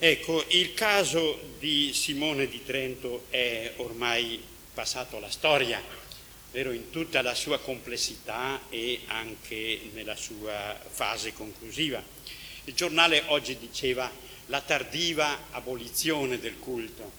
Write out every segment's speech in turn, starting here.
Ecco, il caso di Simone di Trento è ormai passato alla storia, vero, in tutta la sua complessità e anche nella sua fase conclusiva. Il giornale oggi diceva la tardiva abolizione del culto.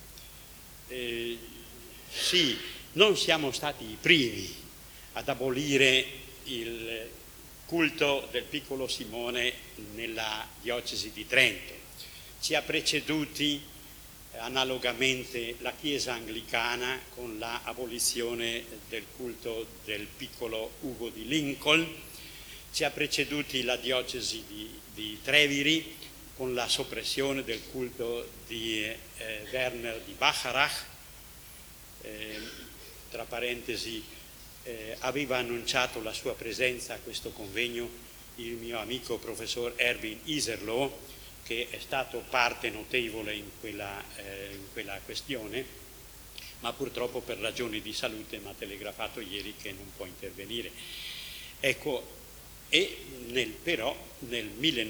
Sì, non siamo stati i primi ad abolire il culto del piccolo Simone nella diocesi di Trento. Ci ha preceduti analogamente la Chiesa anglicana con l'abolizione del culto del piccolo Ugo di Lincoln, ci ha preceduti la diocesi di Treviri con la soppressione del culto di Werner di Bacharach, tra parentesi aveva annunciato la sua presenza a questo convegno il mio amico professor Erwin Iserloh, che è stato parte notevole in quella questione, ma purtroppo per ragioni di salute mi ha telegrafato ieri che non può intervenire. Ecco, però nel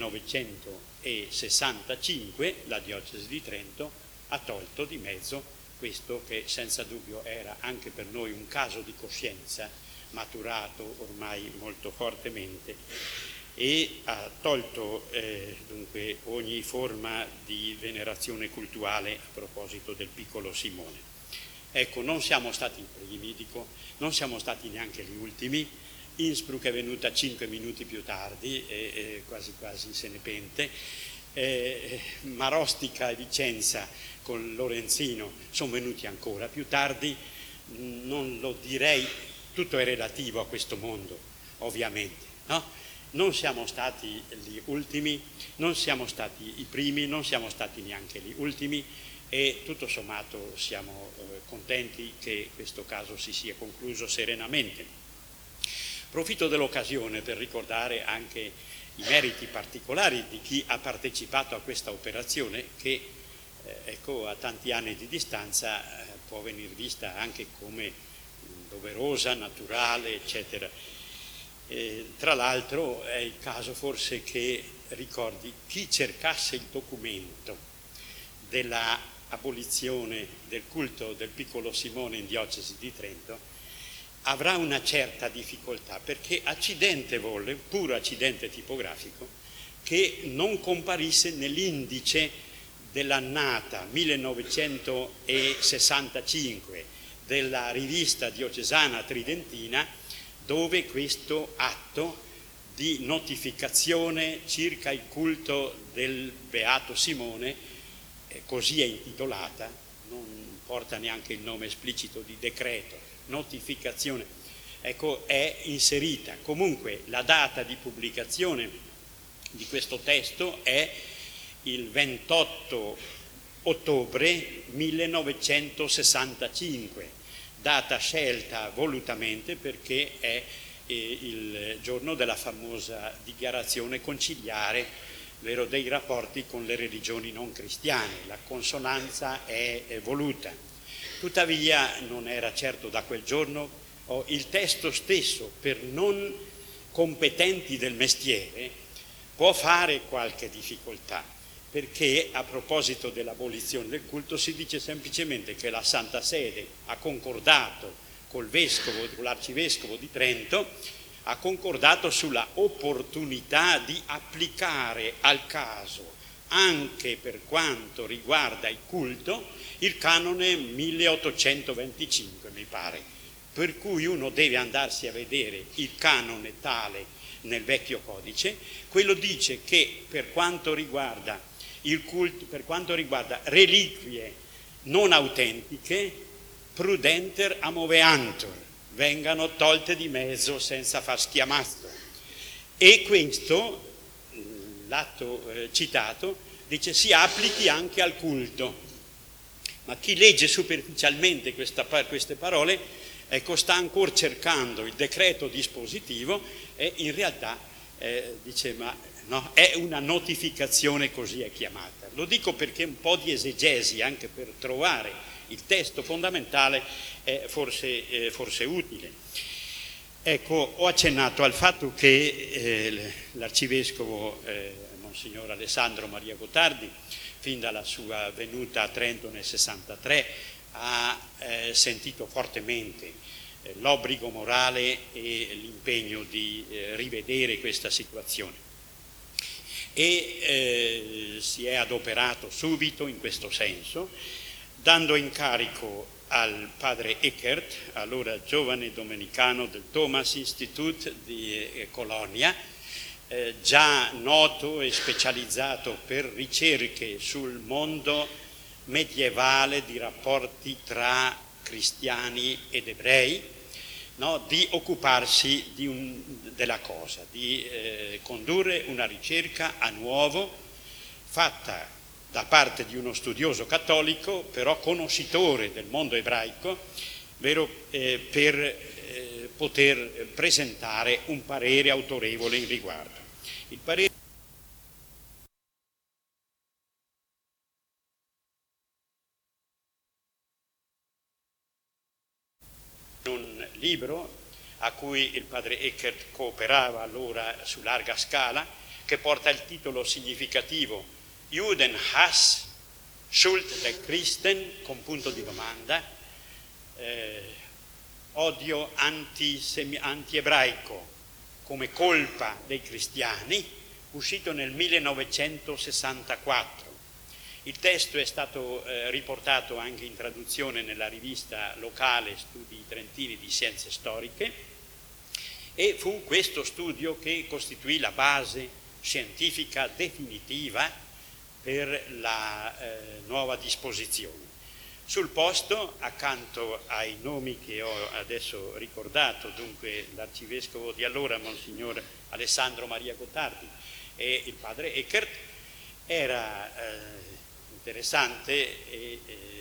1965 la diocesi di Trento ha tolto di mezzo questo che senza dubbio era anche per noi un caso di coscienza maturato ormai molto fortemente, e ha tolto dunque ogni forma di venerazione cultuale a proposito del piccolo Simone. Ecco, non siamo stati i primi, dico, non siamo stati neanche gli ultimi. Innsbruck è venuta 5 minuti più tardi e quasi quasi se ne pente. Marostica e Vicenza con Lorenzino sono venuti ancora più tardi. Non lo direi, tutto è relativo a questo mondo, ovviamente, no? Non siamo stati gli ultimi, non siamo stati i primi, non siamo stati neanche gli ultimi e tutto sommato siamo contenti che questo caso si sia concluso serenamente. Profitto dell'occasione per ricordare anche i meriti particolari di chi ha partecipato a questa operazione che ecco, a tanti anni di distanza può venire vista anche come doverosa, naturale, eccetera. Tra l'altro è il caso forse che ricordi chi cercasse il documento della abolizione del culto del piccolo Simone in diocesi di Trento avrà una certa difficoltà, perché accidente volle, puro accidente tipografico, che non comparisse nell'indice dell'annata 1965 della rivista diocesana tridentina, dove questo atto di notificazione circa il culto del Beato Simone, così è intitolata, non porta neanche il nome esplicito di decreto, notificazione, ecco, è inserita. Comunque la data di pubblicazione di questo testo è il 28 ottobre 1965, data scelta volutamente perché è il giorno della famosa dichiarazione conciliare, vero, dei rapporti con le religioni non cristiane. La consonanza è voluta. Tuttavia non era certo da quel giorno, il testo stesso per non competenti del mestiere può fare qualche difficoltà, perché a proposito dell'abolizione del culto si dice semplicemente che la Santa Sede ha concordato con l'arcivescovo di Trento, ha concordato sulla opportunità di applicare al caso, anche per quanto riguarda il culto, il canone 1825, mi pare, per cui uno deve andarsi a vedere il canone tale nel vecchio codice. Quello dice che per quanto riguarda il culto, per quanto riguarda reliquie non autentiche, prudenter amoveantur, vengano tolte di mezzo senza far schiamazzo. E questo, l'atto citato, dice si applichi anche al culto. Ma chi legge superficialmente queste parole, ecco, sta ancora cercando il decreto dispositivo e in realtà dice ma no, è una notificazione, così è chiamata. Lo dico perché un po' di esegesi anche per trovare il testo fondamentale è forse utile. Ecco, ho accennato al fatto che l'arcivescovo Monsignor Alessandro Maria Gottardi fin dalla sua venuta a Trento nel 63, ha sentito fortemente l'obbligo morale e l'impegno di rivedere questa situazione. E si è adoperato subito in questo senso, dando incarico al padre Eckert, allora giovane domenicano del Thomas Institute di Colonia, già noto e specializzato per ricerche sul mondo medievale di rapporti tra cristiani ed ebrei, no? Di occuparsi della cosa, di condurre una ricerca a nuovo fatta da parte di uno studioso cattolico, però conoscitore del mondo ebraico, vero, per poter presentare un parere autorevole in riguardo. Il parere un libro a cui il padre Eckert cooperava allora su larga scala, che porta il titolo significativo Judenhass, Schuld der Christen, con punto di domanda, odio anti-ebraico come colpa dei cristiani, uscito nel 1964. Il testo è stato riportato anche in traduzione nella rivista locale Studi Trentini di Scienze Storiche, e fu questo studio che costituì la base scientifica definitiva per la nuova disposizione. Sul posto, accanto ai nomi che ho adesso ricordato, dunque l'arcivescovo di allora, Monsignor Alessandro Maria Gottardi, e il padre Eckert, era interessante e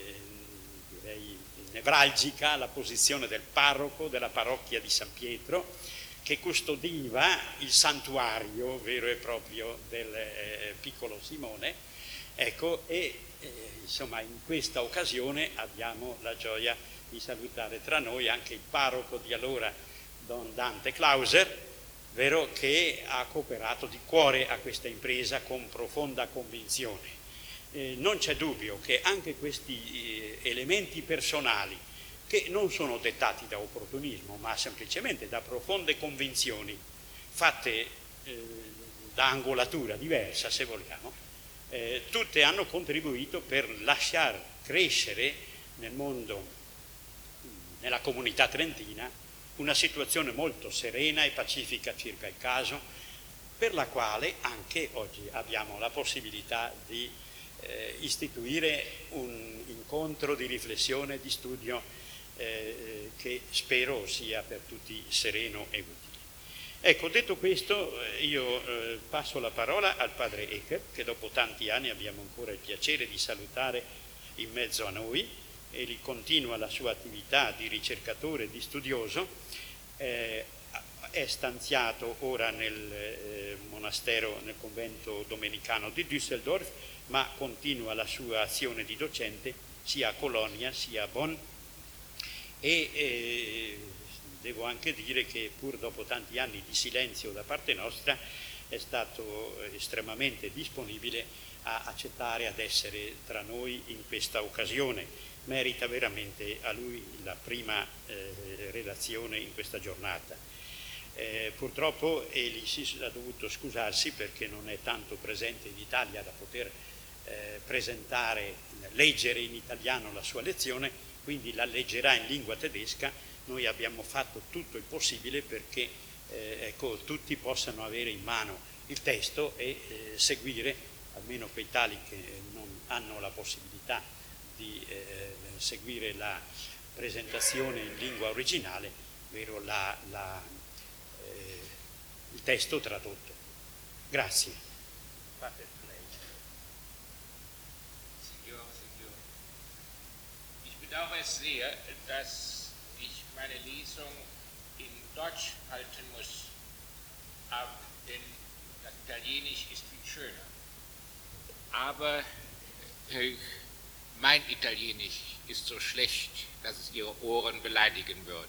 direi nevralgica la posizione del parroco della parrocchia di San Pietro, che custodiva il santuario vero e proprio del piccolo Simone, ecco, e insomma in questa occasione abbiamo la gioia di salutare tra noi anche il parroco di allora, Don Dante Clauser, vero, che ha cooperato di cuore a questa impresa con profonda convinzione. Non c'è dubbio che anche questi elementi personali, che non sono dettati da opportunismo, ma semplicemente da profonde convinzioni fatte da angolatura diversa, se vogliamo, tutte hanno contribuito per lasciar crescere nel mondo, nella comunità trentina, una situazione molto serena e pacifica circa il caso, per la quale anche oggi abbiamo la possibilità di istituire un incontro di riflessione, di studio che spero sia per tutti sereno e utile. Ecco, detto questo, io passo la parola al padre Eckert, che dopo tanti anni abbiamo ancora il piacere di salutare in mezzo a noi, e li continua la sua attività di ricercatore e di studioso. È stanziato ora nel monastero, nel convento domenicano di Düsseldorf, ma continua la sua azione di docente sia a Colonia sia a Bonn, e devo anche dire che pur dopo tanti anni di silenzio da parte nostra è stato estremamente disponibile a accettare, ad essere tra noi in questa occasione. Merita veramente a lui la prima relazione in questa giornata. Purtroppo egli ha dovuto scusarsi perché non è tanto presente in Italia da poter leggere in italiano la sua lezione, quindi la leggerà in lingua tedesca. Noi abbiamo fatto tutto il possibile perché ecco, tutti possano avere in mano il testo e seguire, almeno quei tali che non hanno la possibilità di seguire la presentazione in lingua originale, ovvero il testo tradotto. Grazie. Signor. Ich bedauere es sehr, dass ich meine Lesung in Deutsch halten muss, denn das Italienisch ist viel schöner. Aber mein Italienisch ist so schlecht, dass es Ihre Ohren beleidigen würde.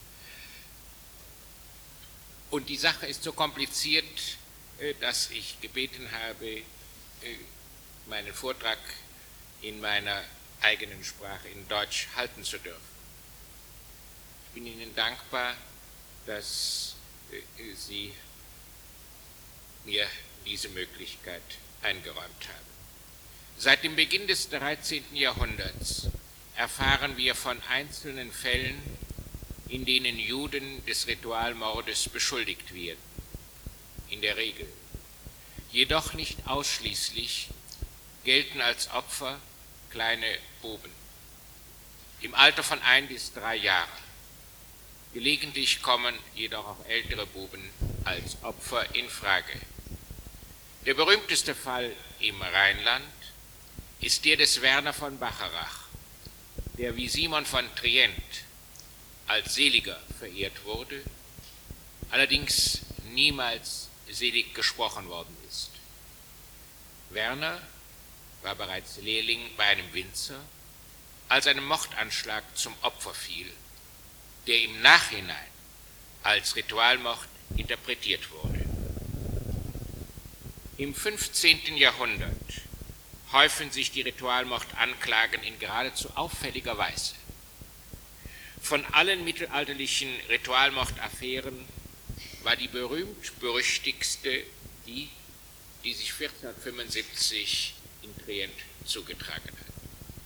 Und die Sache ist so kompliziert, dass ich gebeten habe, meinen Vortrag in meiner eigenen Sprache, in Deutsch, halten zu dürfen. Ich bin Ihnen dankbar, dass Sie mir diese Möglichkeit eingeräumt haben. Seit dem Beginn des 13. Jahrhunderts erfahren wir von einzelnen Fällen, in denen Juden des Ritualmordes beschuldigt werden. In der Regel. Jedoch nicht ausschließlich gelten als Opfer kleine Buben im Alter von 1 bis 3 Jahren. Gelegentlich kommen jedoch auch ältere Buben als Opfer in Frage. Der berühmteste Fall im Rheinland ist der des Werner von Bacharach, der wie Simon von Trient als Seliger verehrt wurde, allerdings niemals selig gesprochen worden ist. Werner war bereits Lehrling bei einem Winzer, als einem Mordanschlag zum Opfer fiel, der im Nachhinein als Ritualmord interpretiert wurde. Im 15. Jahrhundert häufen sich die Ritualmordanklagen in geradezu auffälliger Weise. Von allen mittelalterlichen Ritualmordaffären war die berühmt-berüchtigste die sich 1475 in Trient zugetragen hat.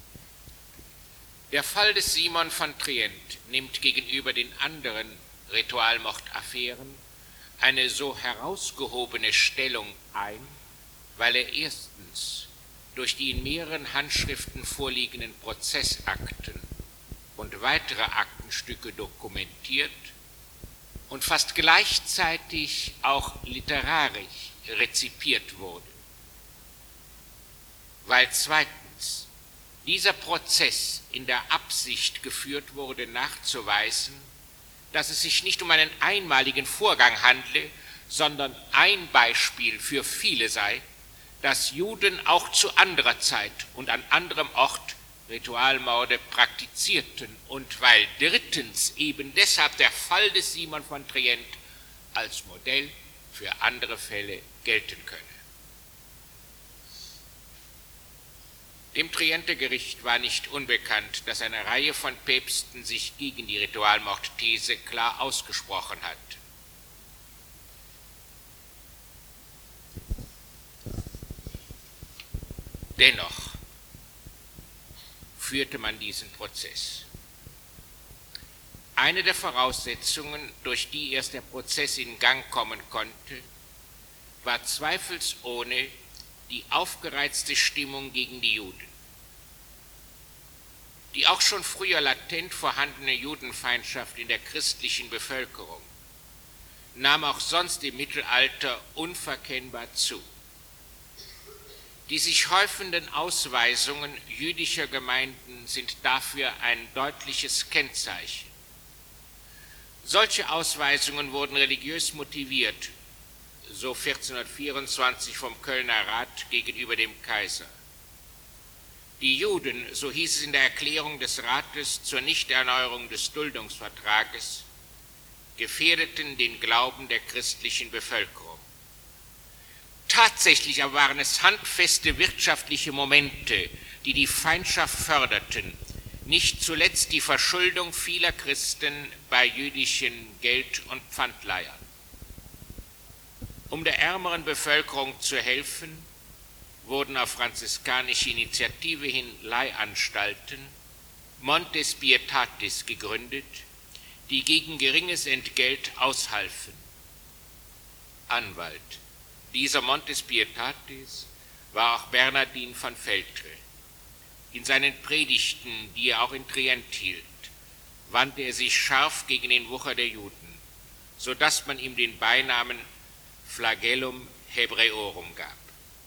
Der Fall des Simon von Trient nimmt gegenüber den anderen Ritualmordaffären eine so herausgehobene Stellung ein, weil er erstens durch die in mehreren Handschriften vorliegenden Prozessakten und weitere Aktenstücke dokumentiert und fast gleichzeitig auch literarisch rezipiert wurde. Weil zweitens dieser Prozess in der Absicht geführt wurde, nachzuweisen, dass es sich nicht um einen einmaligen Vorgang handle, sondern ein Beispiel für viele sei, dass Juden auch zu anderer Zeit und an anderem Ort Ritualmorde praktizierten und weil drittens eben deshalb der Fall des Simon von Trient als Modell für andere Fälle gelten könne. Dem Trienter Gericht war nicht unbekannt, dass eine Reihe von Päpsten sich gegen die Ritualmordthese klar ausgesprochen hat. Dennoch führte man diesen Prozess. Eine der Voraussetzungen, durch die erst der Prozess in Gang kommen konnte, war zweifelsohne die aufgereizte Stimmung gegen die Juden. Die auch schon früher latent vorhandene Judenfeindschaft in der christlichen Bevölkerung nahm auch sonst im Mittelalter unverkennbar zu. Die sich häufenden Ausweisungen jüdischer Gemeinden sind dafür ein deutliches Kennzeichen. Solche Ausweisungen wurden religiös motiviert, so 1424 vom Kölner Rat gegenüber dem Kaiser. Die Juden, so hieß es in der Erklärung des Rates zur Nichterneuerung des Duldungsvertrages, gefährdeten den Glauben der christlichen Bevölkerung. Tatsächlich aber waren es handfeste wirtschaftliche Momente, die die Feindschaft förderten, nicht zuletzt die Verschuldung vieler Christen bei jüdischen Geld- und Pfandleihern. Um der ärmeren Bevölkerung zu helfen, wurden auf franziskanische Initiative hin Leihanstalten, Montes Pietatis, gegründet, die gegen geringes Entgelt aushalfen. Anwalt dieser Montes Pietatis war auch Bernardin von Veltre. In seinen Predigten, die er auch in Trient hielt, wandte er sich scharf gegen den Wucher der Juden, sodass man ihm den Beinamen Flagellum Hebräorum gab.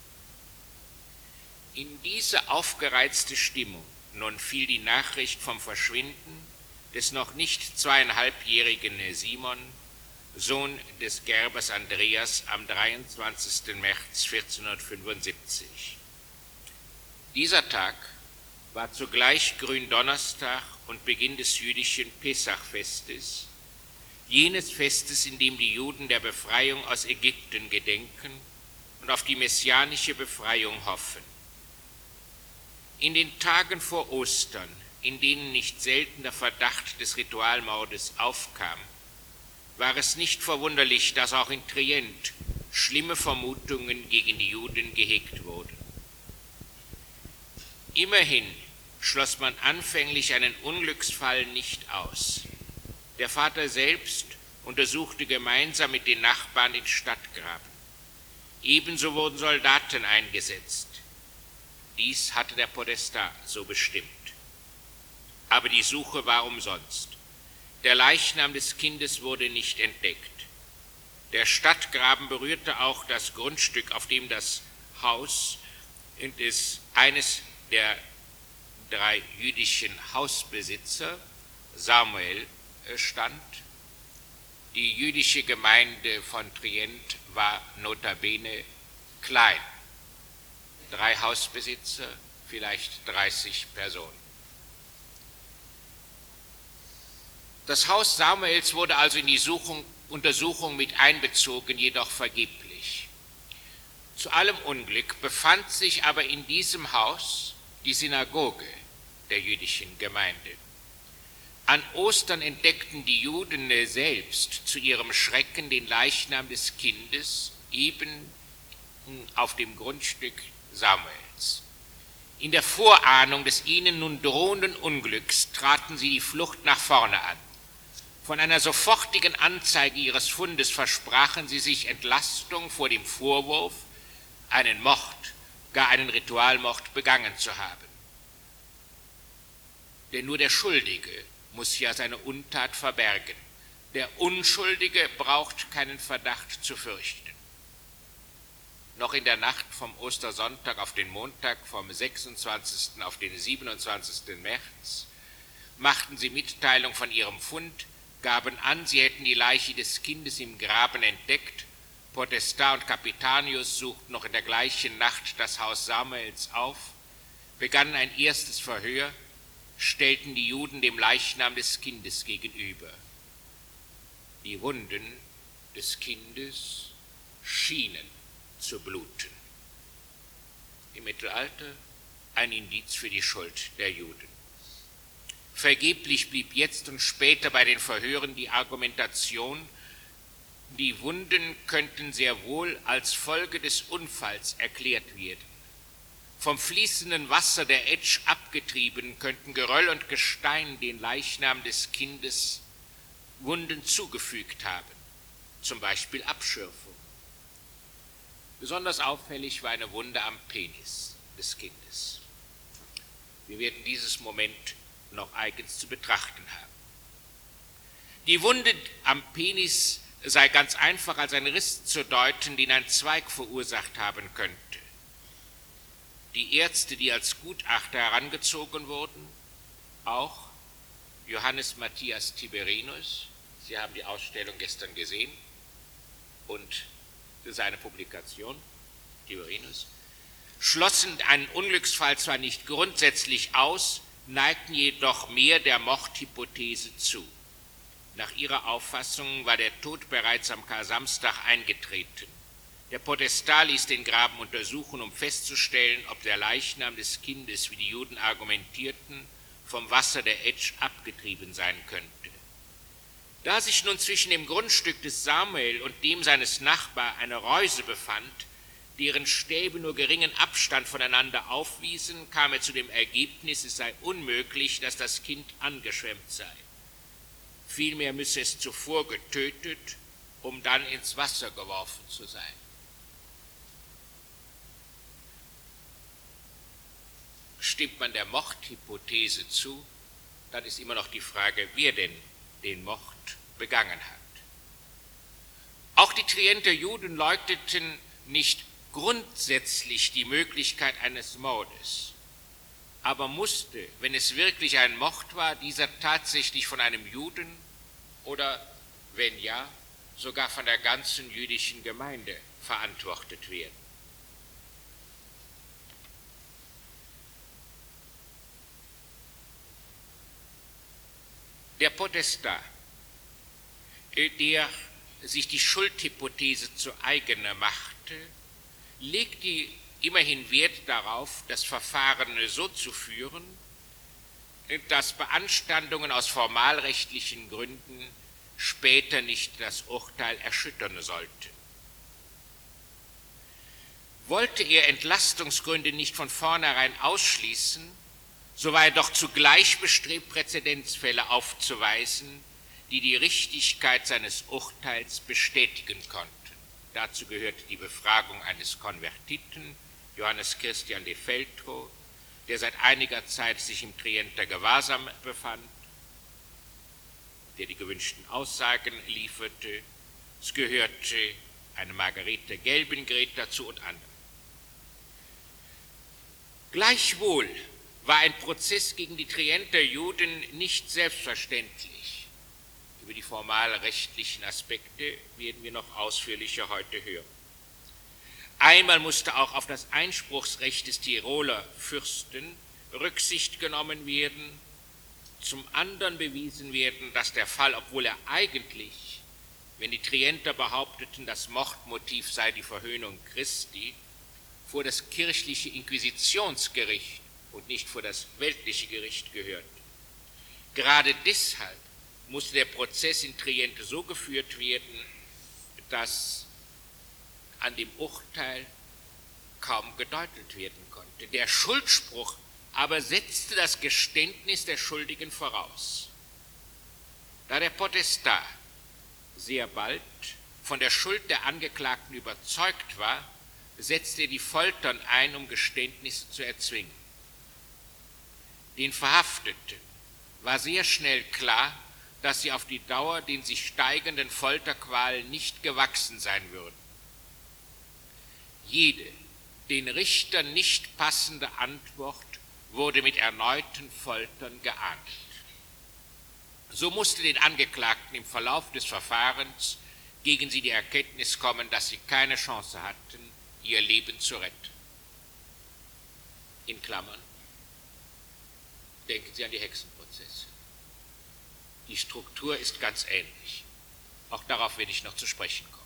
In diese aufgereizte Stimmung nun fiel die Nachricht vom Verschwinden des noch nicht 2,5-jährigen Simon, Sohn des Gerbers Andreas, am 23. März 1475. Dieser Tag war zugleich Gründonnerstag und Beginn des jüdischen Pessachfestes, jenes Festes, in dem die Juden der Befreiung aus Ägypten gedenken und auf die messianische Befreiung hoffen. In den Tagen vor Ostern, in denen nicht selten der Verdacht des Ritualmordes aufkam, war es nicht verwunderlich, dass auch in Trient schlimme Vermutungen gegen die Juden gehegt wurden. Immerhin schloss man anfänglich einen Unglücksfall nicht aus. Der Vater selbst untersuchte gemeinsam mit den Nachbarn den Stadtgraben. Ebenso wurden Soldaten eingesetzt. Dies hatte der Podestat so bestimmt. Aber die Suche war umsonst. Der Leichnam des Kindes wurde nicht entdeckt. Der Stadtgraben berührte auch das Grundstück, auf dem das Haus eines der 3 jüdischen Hausbesitzer, Samuel, stand. Die jüdische Gemeinde von Trient war notabene klein. 3 Hausbesitzer, vielleicht 30 Personen. Das Haus Samuels wurde also in die Untersuchung mit einbezogen, jedoch vergeblich. Zu allem Unglück befand sich aber in diesem Haus die Synagoge der jüdischen Gemeinde. An Ostern entdeckten die Juden selbst zu ihrem Schrecken den Leichnam des Kindes eben auf dem Grundstück Samuels. In der Vorahnung des ihnen nun drohenden Unglücks traten sie die Flucht nach vorne an. Von einer sofortigen Anzeige ihres Fundes versprachen sie sich Entlastung vor dem Vorwurf, einen Mord, gar einen Ritualmord begangen zu haben. Denn nur der Schuldige muss ja seine Untat verbergen. Der Unschuldige braucht keinen Verdacht zu fürchten. Noch in der Nacht vom Ostersonntag auf den Montag, vom 26. auf den 27. März, machten sie Mitteilung von ihrem Fund, gaben an, sie hätten die Leiche des Kindes im Graben entdeckt. Podestat und Capitanius suchten noch in der gleichen Nacht das Haus Samuels auf, begannen ein erstes Verhör, stellten die Juden dem Leichnam des Kindes gegenüber. Die Wunden des Kindes schienen zu bluten. Im Mittelalter ein Indiz für die Schuld der Juden. Vergeblich blieb jetzt und später bei den Verhören die Argumentation, die Wunden könnten sehr wohl als Folge des Unfalls erklärt werden. Vom fließenden Wasser der Etsch abgetrieben, könnten Geröll und Gestein den Leichnam des Kindes Wunden zugefügt haben, zum Beispiel Abschürfung. Besonders auffällig war eine Wunde am Penis des Kindes. Wir werden dieses Moment noch eigens zu betrachten haben. Die Wunde am Penis sei ganz einfach als ein Riss zu deuten, den ein Zweig verursacht haben könnte. Die Ärzte, die als Gutachter herangezogen wurden, auch Johannes Matthias Tiberinus, Sie haben die Ausstellung gestern gesehen, und seine Publikation, Tiberinus, schlossen einen Unglücksfall zwar nicht grundsätzlich aus, neigten jedoch mehr der Mordhypothese zu. Nach ihrer Auffassung war der Tod bereits am Kar-Samstag eingetreten. Der Podestat ließ den Graben untersuchen, um festzustellen, ob der Leichnam des Kindes, wie die Juden argumentierten, vom Wasser der Etsch abgetrieben sein könnte. Da sich nun zwischen dem Grundstück des Samuel und dem seines Nachbarn eine Reuse befand, deren Stäbe nur geringen Abstand voneinander aufwiesen, kam er zu dem Ergebnis, es sei unmöglich, dass das Kind angeschwemmt sei. Vielmehr müsse es zuvor getötet, um dann ins Wasser geworfen zu sein. Stimmt man der Mordhypothese zu, dann ist immer noch die Frage, wer denn den Mord begangen hat. Auch die Trienter Juden leugneten nicht grundsätzlich die Möglichkeit eines Mordes, aber musste, wenn es wirklich ein Mord war, dieser tatsächlich von einem Juden oder, wenn ja, sogar von der ganzen jüdischen Gemeinde verantwortet werden. Der Podestat, der sich die Schuldhypothese zu eigener machte, legt die immerhin Wert darauf, das Verfahren so zu führen, dass Beanstandungen aus formalrechtlichen Gründen später nicht das Urteil erschüttern sollten. Wollte er Entlastungsgründe nicht von vornherein ausschließen, so war er doch zugleich bestrebt, Präzedenzfälle aufzuweisen, die die Richtigkeit seines Urteils bestätigen konnten. Dazu gehörte die Befragung eines Konvertiten, Johannes Christian de Veltro, der seit einiger Zeit sich im Trienter Gewahrsam befand, der die gewünschten Aussagen lieferte. Es gehörte eine Margarete Gelbengret dazu und andere. Gleichwohl war ein Prozess gegen die Trienter Juden nicht selbstverständlich. Über die formalrechtlichen Aspekte werden wir noch ausführlicher heute hören. Einmal musste auch auf das Einspruchsrecht des Tiroler Fürsten Rücksicht genommen werden, zum anderen bewiesen werden, dass der Fall, obwohl er eigentlich, wenn die Trienter behaupteten, das Mordmotiv sei die Verhöhnung Christi, vor das kirchliche Inquisitionsgericht und nicht vor das weltliche Gericht gehörte. Gerade deshalb musste der Prozess in Trient so geführt werden, dass an dem Urteil kaum gedeutelt werden konnte. Der Schuldspruch aber setzte das Geständnis der Schuldigen voraus. Da der Potestat sehr bald von der Schuld der Angeklagten überzeugt war, setzte er die Foltern ein, um Geständnisse zu erzwingen. Den Verhafteten war sehr schnell klar, dass sie auf die Dauer den sich steigenden Folterqualen nicht gewachsen sein würden. Jede den Richtern nicht passende Antwort wurde mit erneuten Foltern geahndet. So musste den Angeklagten im Verlauf des Verfahrens gegen sie die Erkenntnis kommen, dass sie keine Chance hatten, ihr Leben zu retten. In Klammern, denken Sie an die Hexenprozesse. Die Struktur ist ganz ähnlich. Auch darauf werde ich noch zu sprechen kommen.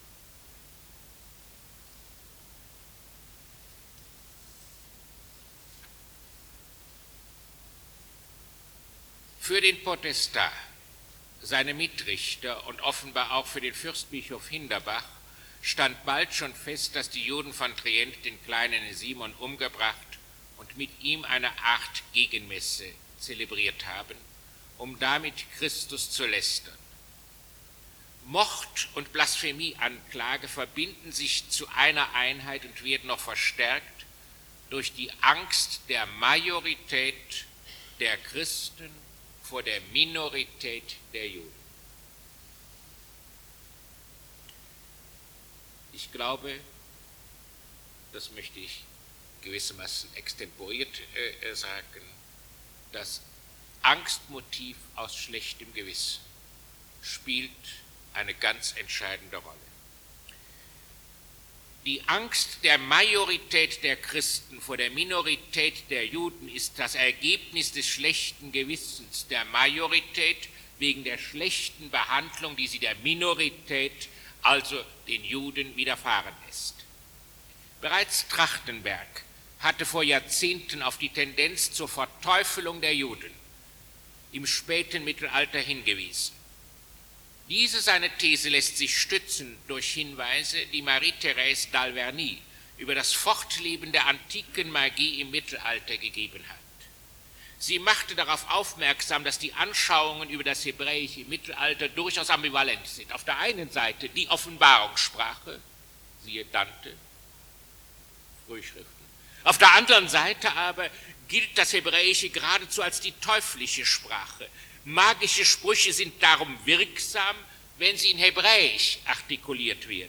Für den Potestat, seine Mitrichter und offenbar auch für den Fürstbischof Hinderbach stand bald schon fest, dass die Juden von Trient den kleinen Simon umgebracht und mit ihm eine Art Gegenmesse zelebriert haben, um damit Christus zu lästern. Mord- und Blasphemieanklage verbinden sich zu einer Einheit und werden noch verstärkt durch die Angst der Majorität der Christen vor der Minorität der Juden. Ich glaube, das möchte ich gewissermaßen extemporiert sagen, das Angstmotiv aus schlechtem Gewissen spielt eine ganz entscheidende Rolle. Die Angst der Majorität der Christen vor der Minorität der Juden ist das Ergebnis des schlechten Gewissens der Majorität wegen der schlechten Behandlung, die sie der Minorität, also den Juden, widerfahren ist. Bereits Trachtenberg hatte vor Jahrzehnten auf die Tendenz zur Verteufelung der Juden im späten Mittelalter hingewiesen. Diese seine These lässt sich stützen durch Hinweise, die Marie-Thérèse d'Alverny über das Fortleben der antiken Magie im Mittelalter gegeben hat. Sie machte darauf aufmerksam, dass die Anschauungen über das Hebräische im Mittelalter durchaus ambivalent sind. Auf der einen Seite die Offenbarungssprache, siehe Dante, Frühschriften. Auf der anderen Seite aber gilt das Hebräische geradezu als die teuflische Sprache. Magische Sprüche sind darum wirksam, wenn sie in Hebräisch artikuliert werden.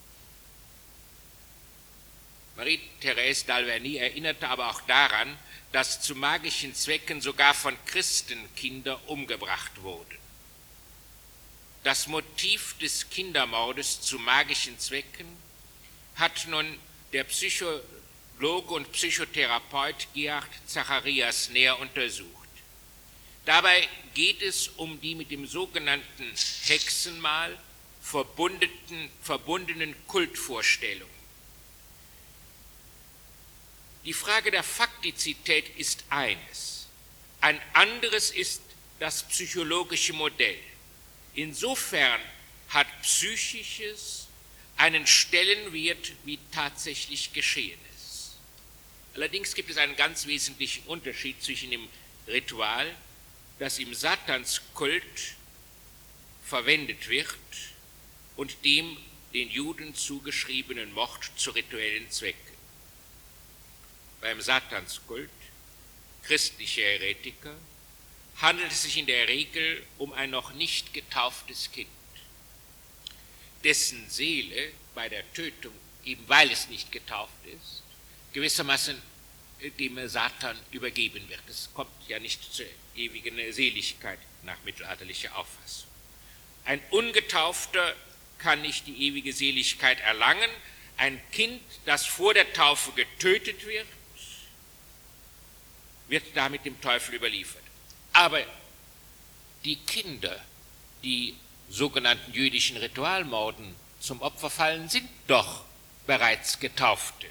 Marie-Thérèse d'Alverny erinnerte aber auch daran, dass zu magischen Zwecken sogar von Christen Kinder umgebracht wurden. Das Motiv des Kindermordes zu magischen Zwecken hat nun der Psychologe und Psychotherapeut Gerhard Zacharias näher untersucht. Dabei geht es um die mit dem sogenannten Hexenmahl verbundenen Kultvorstellungen. Die Frage der Faktizität ist eines. Ein anderes ist das psychologische Modell. Insofern hat Psychisches einen Stellenwert, wie tatsächlich geschehen ist. Allerdings gibt es einen ganz wesentlichen Unterschied zwischen dem Ritual, das im Satanskult verwendet wird, und dem den Juden zugeschriebenen Mord zu rituellen Zwecken. Beim Satanskult, christliche Heretiker, handelt es sich in der Regel um ein noch nicht getauftes Kind, dessen Seele bei der Tötung, eben weil es nicht getauft ist, gewissermaßen dem Satan übergeben wird. Es kommt ja nicht zur ewigen Seligkeit nach mittelalterlicher Auffassung. Ein Ungetaufter kann nicht die ewige Seligkeit erlangen. Ein Kind, das vor der Taufe getötet wird, wird damit dem Teufel überliefert. Aber die Kinder, die sogenannten jüdischen Ritualmorden zum Opfer fallen, sind doch bereits Getaufte.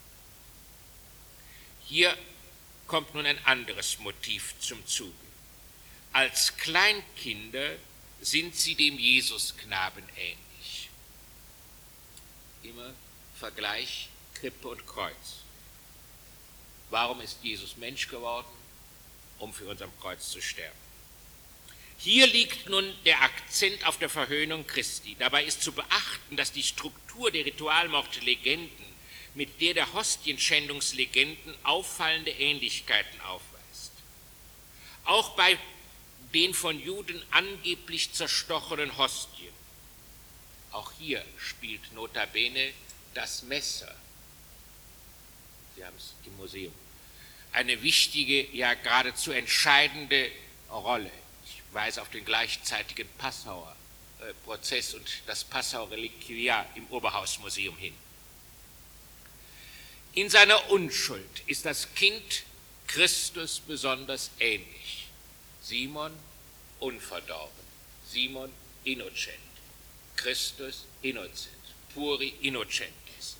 Hier kommt nun ein anderes Motiv zum Zuge. Als Kleinkinder sind sie dem Jesusknaben ähnlich. Immer Vergleich Krippe und Kreuz. Warum ist Jesus Mensch geworden? Um für uns am Kreuz zu sterben. Hier liegt nun der Akzent auf der Verhöhnung Christi. Dabei ist zu beachten, dass die Struktur der Ritualmordlegenden mit der Hostienschändungslegenden auffallende Ähnlichkeiten aufweist. Auch bei den von Juden angeblich zerstochenen Hostien. Auch hier spielt notabene das Messer, Sie haben es im Museum, eine wichtige, ja geradezu entscheidende Rolle. Ich weise auf den gleichzeitigen Passauer Prozess und das Passauer Reliquiar im Oberhausmuseum hin. In seiner Unschuld ist das Kind Christus besonders ähnlich. Simon unverdorben, Simon innocent, Christus innocent, puri innocentis.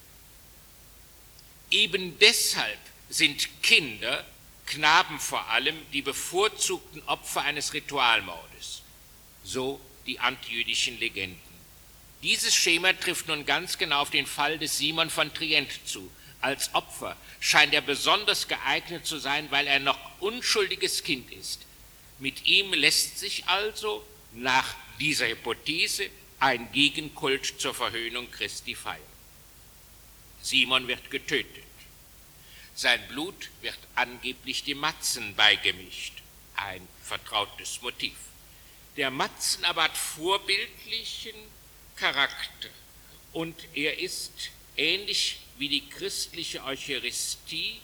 Eben deshalb sind Kinder, Knaben vor allem, die bevorzugten Opfer eines Ritualmordes, so die antijüdischen Legenden. Dieses Schema trifft nun ganz genau auf den Fall des Simon von Trient zu. Als Opfer scheint er besonders geeignet zu sein, weil er noch unschuldiges Kind ist. Mit ihm lässt sich also nach dieser Hypothese ein Gegenkult zur Verhöhnung Christi feiern. Simon wird getötet. Sein Blut wird angeblich dem Matzen beigemischt, ein vertrautes Motiv. Der Matzen aber hat vorbildlichen Charakter und er ist ähnlich wie die christliche Eucharistie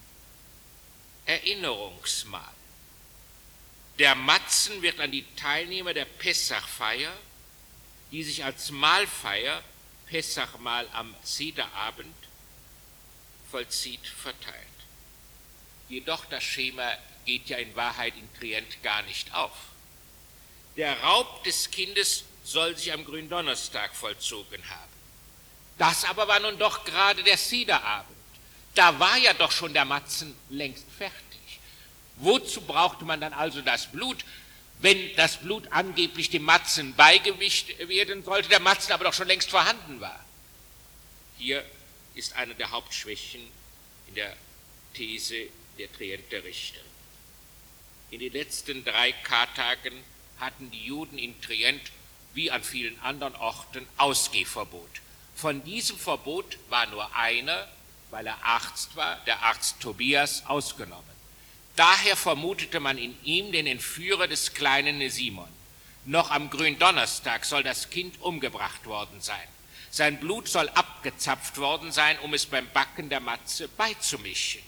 Erinnerungsmahl. Der Matzen wird an die Teilnehmer der Pessachfeier, die sich als Mahlfeier, Pessachmahl am Sederabend, vollzieht, verteilt. Jedoch das Schema geht ja in Wahrheit in Trient gar nicht auf. Der Raub des Kindes soll sich am Gründonnerstag vollzogen haben. Das aber war nun doch gerade der Sederabend. Da war ja doch schon der Matzen längst fertig. Wozu brauchte man dann also das Blut, wenn das Blut angeblich dem Matzen beigemischt werden sollte, der Matzen aber doch schon längst vorhanden war? Hier ist eine der Hauptschwächen in der These der Trienter Richter. In den letzten 3 Kartagen hatten die Juden in Trient wie an vielen anderen Orten Ausgehverbot. Von diesem Verbot war nur einer, weil er Arzt war, der Arzt Tobias, ausgenommen. Daher vermutete man in ihm den Entführer des kleinen Simon. Noch am Gründonnerstag soll das Kind umgebracht worden sein. Sein Blut soll abgezapft worden sein, um es beim Backen der Matze beizumischen.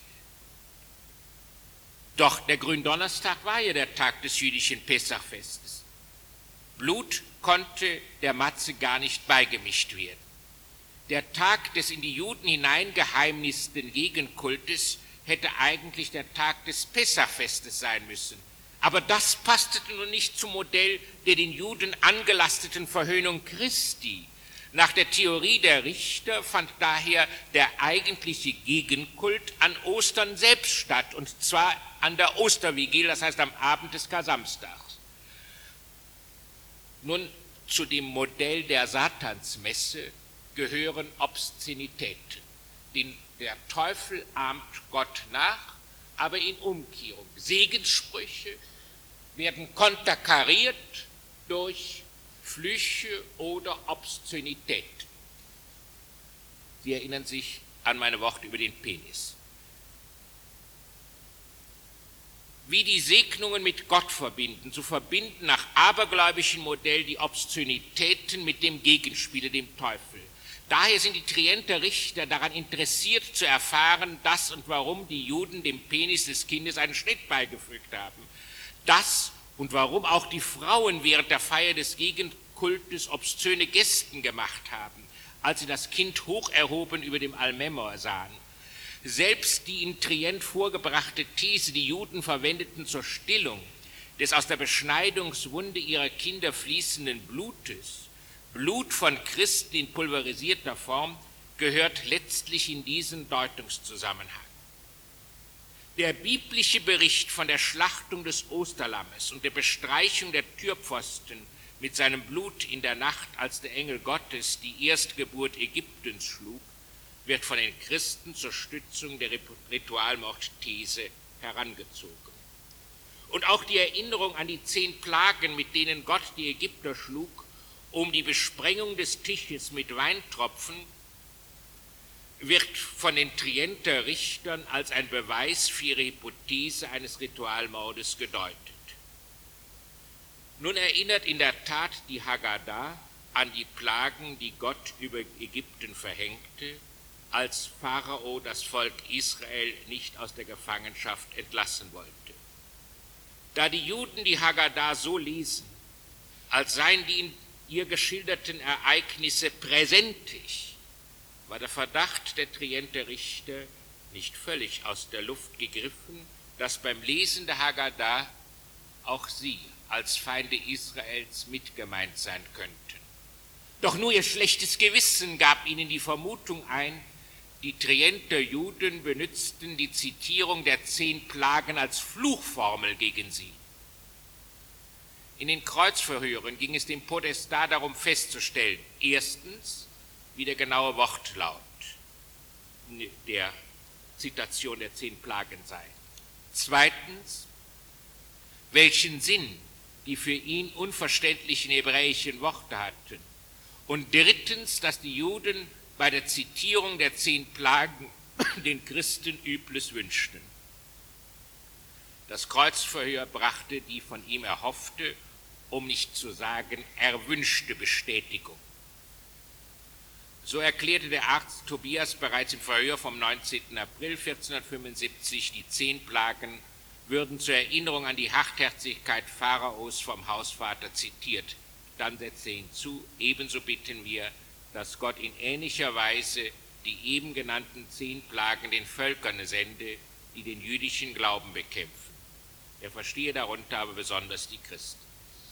Doch der Gründonnerstag war ja der Tag des jüdischen Pessachfestes. Blut konnte der Matze gar nicht beigemischt werden. Der Tag des in die Juden hineingeheimnisten Gegenkultes hätte eigentlich der Tag des Pessachfestes sein müssen. Aber das passte nun nicht zum Modell der den Juden angelasteten Verhöhnung Christi. Nach der Theorie der Richter fand daher der eigentliche Gegenkult an Ostern selbst statt, und zwar an der Ostervigil, das heißt am Abend des Kar-Samstags. Nun, zu dem Modell der Satansmesse gehören Obszönitäten. Der Teufel ahmt Gott nach, aber in Umkehrung. Segenssprüche werden konterkariert durch Flüche oder Obszönitäten. Sie erinnern sich an meine Worte über den Penis. Wie die Segnungen mit Gott verbinden, so verbinden nach abergläubischem Modell die Obszönitäten mit dem Gegenspieler, dem Teufel. Daher sind die Trienter Richter daran interessiert zu erfahren, dass und warum die Juden dem Penis des Kindes einen Schnitt beigefügt haben. Das und warum auch die Frauen während der Feier des Gegenkultes obszöne Gesten gemacht haben, als sie das Kind hoch erhoben über dem Almemor sahen. Selbst die in Trient vorgebrachte These, die Juden verwendeten zur Stillung des aus der Beschneidungswunde ihrer Kinder fließenden Blutes, Blut von Christen in pulverisierter Form, gehört letztlich in diesen Deutungszusammenhang. Der biblische Bericht von der Schlachtung des Osterlammes und der Bestreichung der Türpfosten mit seinem Blut in der Nacht, als der Engel Gottes die Erstgeburt Ägyptens schlug, wird von den Christen zur Stützung der Ritualmordthese herangezogen. Und auch die Erinnerung an die 10 Plagen, mit denen Gott die Ägypter schlug, um die Besprengung des Tisches mit Weintropfen, wird von den Trienter Richtern als ein Beweis für ihre Hypothese eines Ritualmordes gedeutet. Nun erinnert in der Tat die Haggadah an die Plagen, die Gott über Ägypten verhängte, als Pharao das Volk Israel nicht aus der Gefangenschaft entlassen wollte. Da die Juden die Haggadah so lesen, als seien die in ihr geschilderten Ereignisse präsentisch, war der Verdacht der Trienter Richter nicht völlig aus der Luft gegriffen, dass beim Lesen der Haggadah auch sie als Feinde Israels mitgemeint sein könnten. Doch nur ihr schlechtes Gewissen gab ihnen die Vermutung ein, die Trienter Juden benützten die Zitierung der 10 Plagen als Fluchformel gegen sie. In den Kreuzverhören ging es dem Podestar darum festzustellen, erstens, wie der genaue Wortlaut der Zitation der 10 Plagen sei. Zweitens, welchen Sinn die für ihn unverständlichen hebräischen Worte hatten. Und drittens, dass die Juden bei der Zitierung der 10 Plagen den Christen Übles wünschten. Das Kreuzverhör brachte die von ihm erhoffte, um nicht zu sagen erwünschte Bestätigung. So erklärte der Arzt Tobias bereits im Verhör vom 19. April 1475, die 10 Plagen würden zur Erinnerung an die Hartherzigkeit Pharaos vom Hausvater zitiert. Dann setzte er hinzu, ebenso bitten wir, dass Gott in ähnlicher Weise die eben genannten 10 Plagen den Völkern sende, die den jüdischen Glauben bekämpfen. Er verstehe darunter aber besonders die Christen.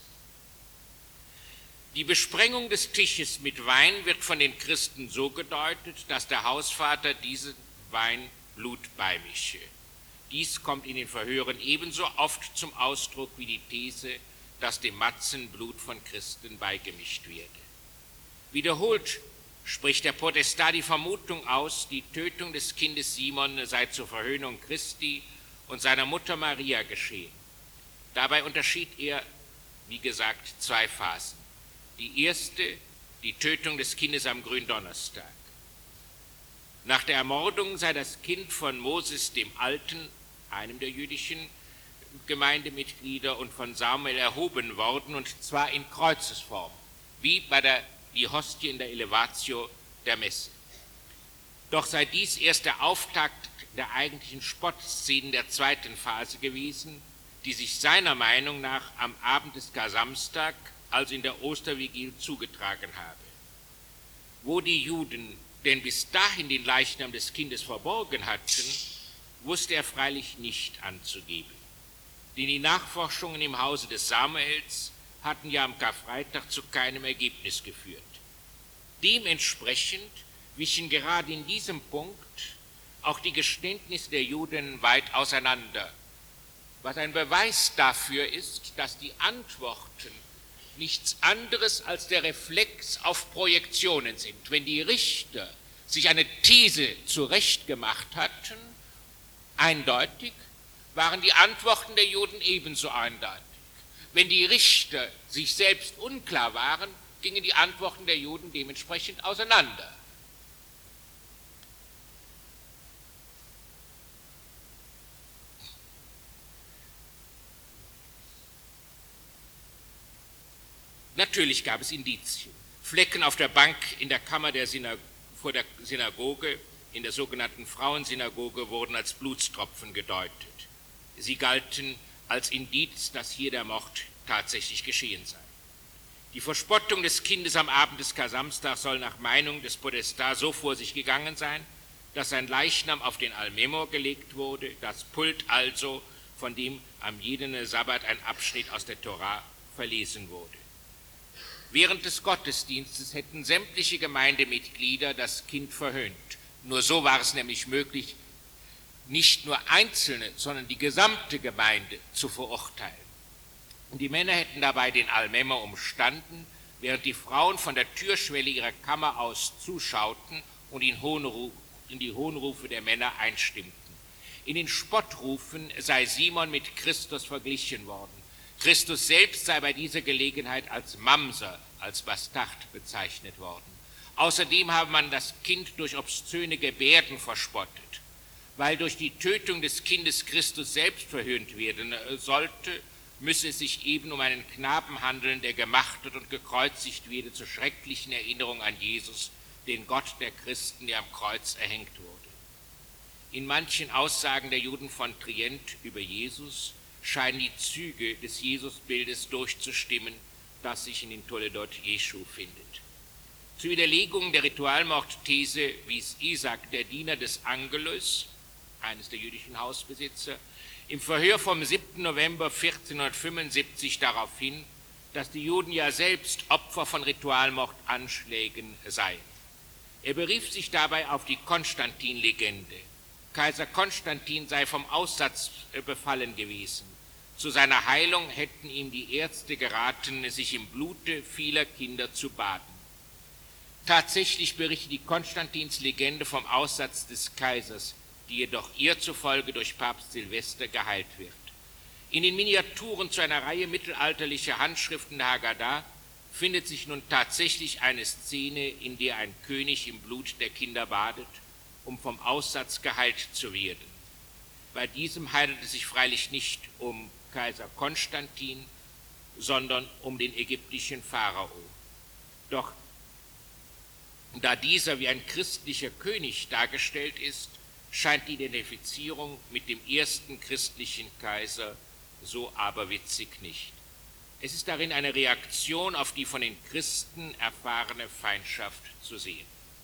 Die Besprengung des Tisches mit Wein wird von den Christen so gedeutet, dass der Hausvater diesen Wein Blut beimische. Dies kommt in den Verhören ebenso oft zum Ausdruck wie die These, dass dem Matzen Blut von Christen beigemischt werde. Wiederholt spricht der Podestar die Vermutung aus, die Tötung des Kindes Simon sei zur Verhöhnung Christi und seiner Mutter Maria geschehen. Dabei unterschied er, wie gesagt, 2 Phasen. Die erste, die Tötung des Kindes am Gründonnerstag. Nach der Ermordung sei das Kind von Moses dem Alten, einem der jüdischen Gemeindemitglieder, und von Samuel erhoben worden, und zwar in Kreuzesform, wie bei die Hostie in der Elevatio der Messe. Doch sei dies erst der Auftakt der eigentlichen Spottszenen der 2. Phase gewesen, die sich seiner Meinung nach am Abend des Kar-Samstag, also in der Ostervigil, zugetragen habe. Wo die Juden denn bis dahin den Leichnam des Kindes verborgen hatten, wusste er freilich nicht anzugeben. Denn die Nachforschungen im Hause des Samuels hatten ja am Karfreitag zu keinem Ergebnis geführt. Dementsprechend wichen gerade in diesem Punkt auch die Geständnisse der Juden weit auseinander, was ein Beweis dafür ist, dass die Antworten nichts anderes als der Reflex auf Projektionen sind. Wenn die Richter sich eine These zurechtgemacht hatten, eindeutig, waren die Antworten der Juden ebenso eindeutig. Wenn die Richter sich selbst unklar waren, gingen die Antworten der Juden dementsprechend auseinander. Natürlich gab es Indizien. Flecken auf der Bank in der Kammer vor der Synagoge, in der sogenannten Frauensynagoge, wurden als Blutstropfen gedeutet. Sie galten als Indiz, dass hier der Mord tatsächlich geschehen sei. Die Verspottung des Kindes am Abend des Kar-Samstags soll nach Meinung des Podestas so vor sich gegangen sein, dass sein Leichnam auf den Almemor gelegt wurde, das Pult also, von dem am jeden Sabbat ein Abschnitt aus der Tora verlesen wurde. Während des Gottesdienstes hätten sämtliche Gemeindemitglieder das Kind verhöhnt. Nur so war es nämlich möglich, nicht nur Einzelne, sondern die gesamte Gemeinde zu verurteilen. Und die Männer hätten dabei den Almemor umstanden, während die Frauen von der Türschwelle ihrer Kammer aus zuschauten und in die Hohnrufe der Männer einstimmten. In den Spottrufen sei Simon mit Christus verglichen worden. Christus selbst sei bei dieser Gelegenheit als Mamser, als Bastard bezeichnet worden. Außerdem habe man das Kind durch obszöne Gebärden verspottet. Weil durch die Tötung des Kindes Christus selbst verhöhnt werden sollte, müsse es sich eben um einen Knaben handeln, der gemartert und gekreuzigt werde zur schrecklichen Erinnerung an Jesus, den Gott der Christen, der am Kreuz erhängt wurde. In manchen Aussagen der Juden von Trient über Jesus scheinen die Züge des Jesusbildes durchzustimmen, das sich in den Toledot Jeschu findet. Zur Widerlegung der Ritualmordthese wies Isaac, der Diener des Angelus, eines der jüdischen Hausbesitzer, im Verhör vom 7. November 1475 darauf hin, dass die Juden ja selbst Opfer von Ritualmordanschlägen seien. Er berief sich dabei auf die Konstantin-Legende. Kaiser Konstantin sei vom Aussatz befallen gewesen. Zu seiner Heilung hätten ihm die Ärzte geraten, sich im Blute vieler Kinder zu baden. Tatsächlich berichtet die Konstantins-Legende vom Aussatz des Kaisers, die jedoch ihr zufolge durch Papst Silvester geheilt wird. In den Miniaturen zu einer Reihe mittelalterlicher Handschriften der Haggadah findet sich nun tatsächlich eine Szene, in der ein König im Blut der Kinder badet, um vom Aussatz geheilt zu werden. Bei diesem handelt es sich freilich nicht um Kaiser Konstantin, sondern um den ägyptischen Pharao. Doch da dieser wie ein christlicher König dargestellt ist, scheint die Identifizierung mit dem ersten christlichen Kaiser so aberwitzig nicht. Es ist darin eine Reaktion auf die von den Christen erfahrene Feindschaft zu sehen.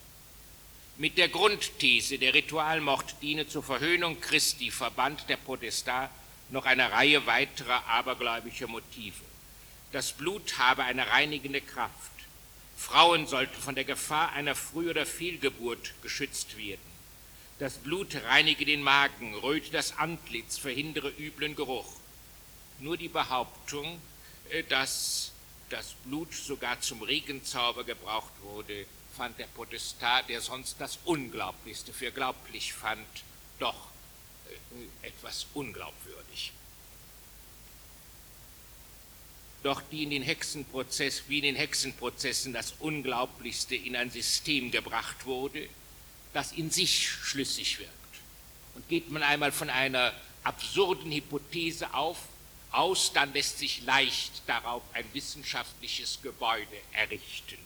Mit der Grundthese, der Ritualmord diene zur Verhöhnung Christi, verband der Podestat noch eine Reihe weiterer abergläubischer Motive. Das Blut habe eine reinigende Kraft. Frauen sollten von der Gefahr einer Früh- oder Fehlgeburt geschützt werden. Das Blut reinige den Magen, röte das Antlitz, verhindere üblen Geruch. Nur die Behauptung, dass das Blut sogar zum Regenzauber gebraucht wurde, fand der Podestat, der sonst das Unglaublichste für glaublich fand, doch etwas unglaubwürdig. Doch wie in den Hexenprozessen das Unglaublichste in ein System gebracht wurde, das in sich schlüssig wirkt. Und geht man einmal von einer absurden Hypothese aus, dann lässt sich leicht darauf ein wissenschaftliches Gebäude errichten.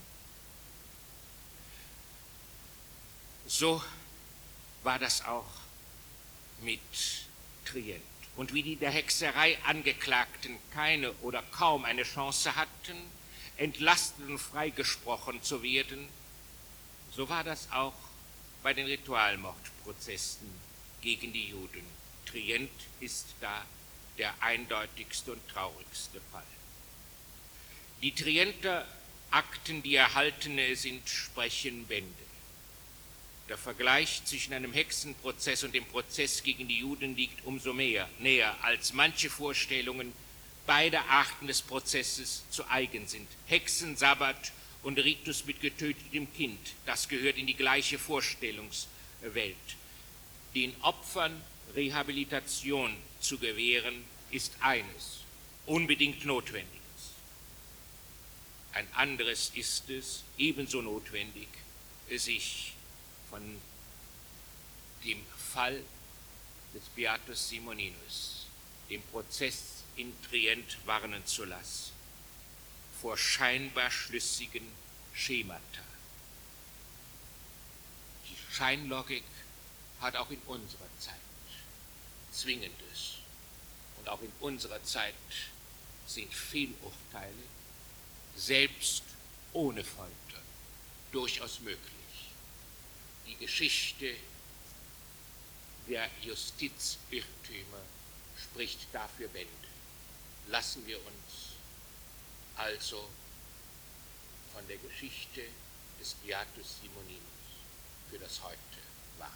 So war das auch mit Trient. Und wie die der Hexerei Angeklagten keine oder kaum eine Chance hatten, entlastet und freigesprochen zu werden, so war das auch bei den Ritualmordprozessen gegen die Juden. Trient ist da der eindeutigste und traurigste Fall. Die Trienter Akten, die erhaltene sind, sprechen Bände. Der Vergleich zwischen einem Hexenprozess und dem Prozess gegen die Juden liegt umso näher, als manche Vorstellungen beider Arten des Prozesses zu eigen sind. Hexensabbat und Ritus mit getötetem Kind, das gehört in die gleiche Vorstellungswelt. Den Opfern Rehabilitation zu gewähren, ist eines, unbedingt Notwendiges. Ein anderes ist es, ebenso notwendig, sich von dem Fall des Beatus Simoninus, dem Prozess in Trient, warnen zu lassen, vor scheinbar schlüssigen Schemata. Die Scheinlogik hat auch in unserer Zeit Zwingendes. Und auch in unserer Zeit sind Fehlurteile, selbst ohne Folter, durchaus möglich. Die Geschichte der Justizirrtümer spricht dafür Bände. Lassen wir uns also von der Geschichte des Beatus Simoninus für das Heute warnen.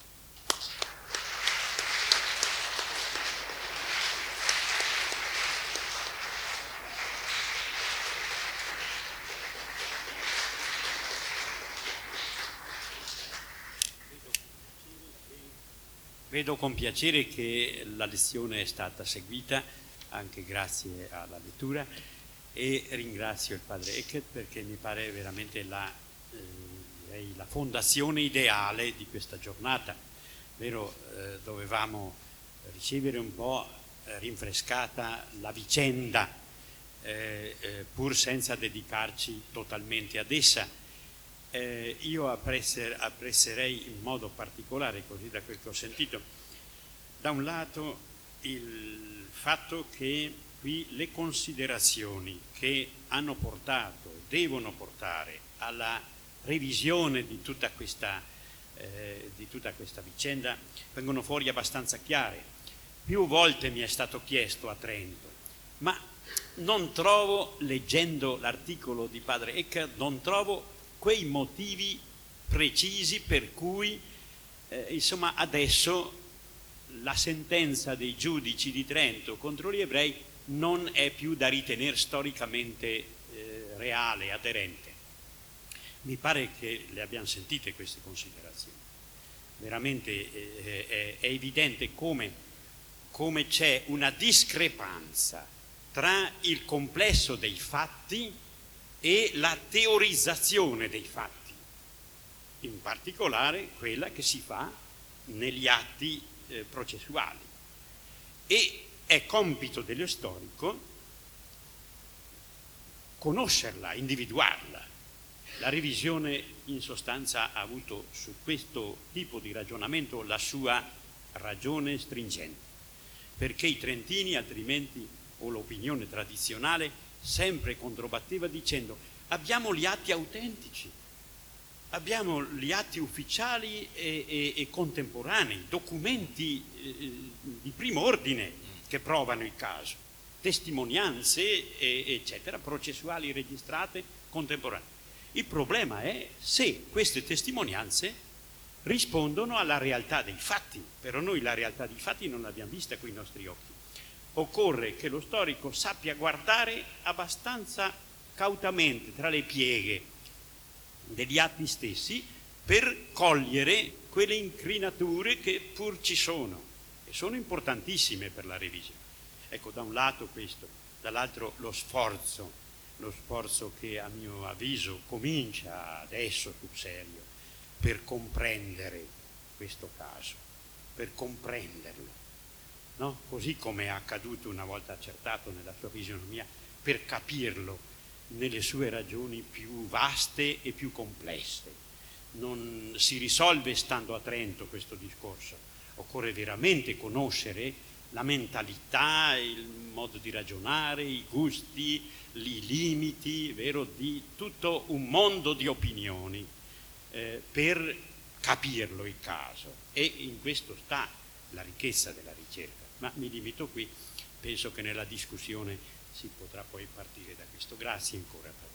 Vedo con piacere che la lezione è stata seguita, anche grazie alla lettura, e ringrazio il padre Eckert perché mi pare veramente la fondazione ideale di questa giornata. Vero, dovevamo ricevere un po' rinfrescata la vicenda, pur senza dedicarci totalmente ad essa. Io apprezzerei in modo particolare, così da quel che ho sentito, da un lato il fatto che qui le considerazioni che hanno portato, devono portare alla revisione di tutta questa vicenda vengono fuori abbastanza chiare. Più volte mi è stato chiesto a Trento, ma non trovo, leggendo l'articolo di padre Eckert, non trovo quei motivi precisi per cui insomma adesso la sentenza dei giudici di Trento contro gli ebrei non è più da ritenere storicamente reale, aderente. Mi pare che le abbiamo sentite queste considerazioni. Veramente è evidente come c'è una discrepanza tra il complesso dei fatti e la teorizzazione dei fatti, in particolare quella che si fa negli atti processuali. E è compito dello storico conoscerla, individuarla. La revisione in sostanza ha avuto su questo tipo di ragionamento la sua ragione stringente, perché i trentini altrimenti, o l'opinione tradizionale, sempre controbatteva dicendo: abbiamo gli atti autentici, abbiamo gli atti ufficiali e contemporanei, documenti di primo ordine che provano il caso, testimonianze eccetera, processuali registrate contemporanee. Il problema è se queste testimonianze rispondono alla realtà dei fatti, però noi la realtà dei fatti non l'abbiamo vista con i nostri occhi. Occorre che lo storico sappia guardare abbastanza cautamente tra le pieghe degli atti stessi per cogliere quelle incrinature che pur ci sono e sono importantissime per la revisione. Ecco, da un lato questo, dall'altro lo sforzo che a mio avviso comincia adesso sul serio per comprendere questo caso, per comprenderlo. No? Così come è accaduto una volta accertato nella sua fisionomia, per capirlo nelle sue ragioni più vaste e più complesse. Non si risolve stando a Trento questo discorso, occorre veramente conoscere la mentalità, il modo di ragionare, i gusti, i limiti, vero, di tutto un mondo di opinioni per capirlo il caso, e in questo sta la ricchezza della ricerca. Ma mi limito qui, penso che nella discussione si potrà poi partire da questo. Grazie ancora.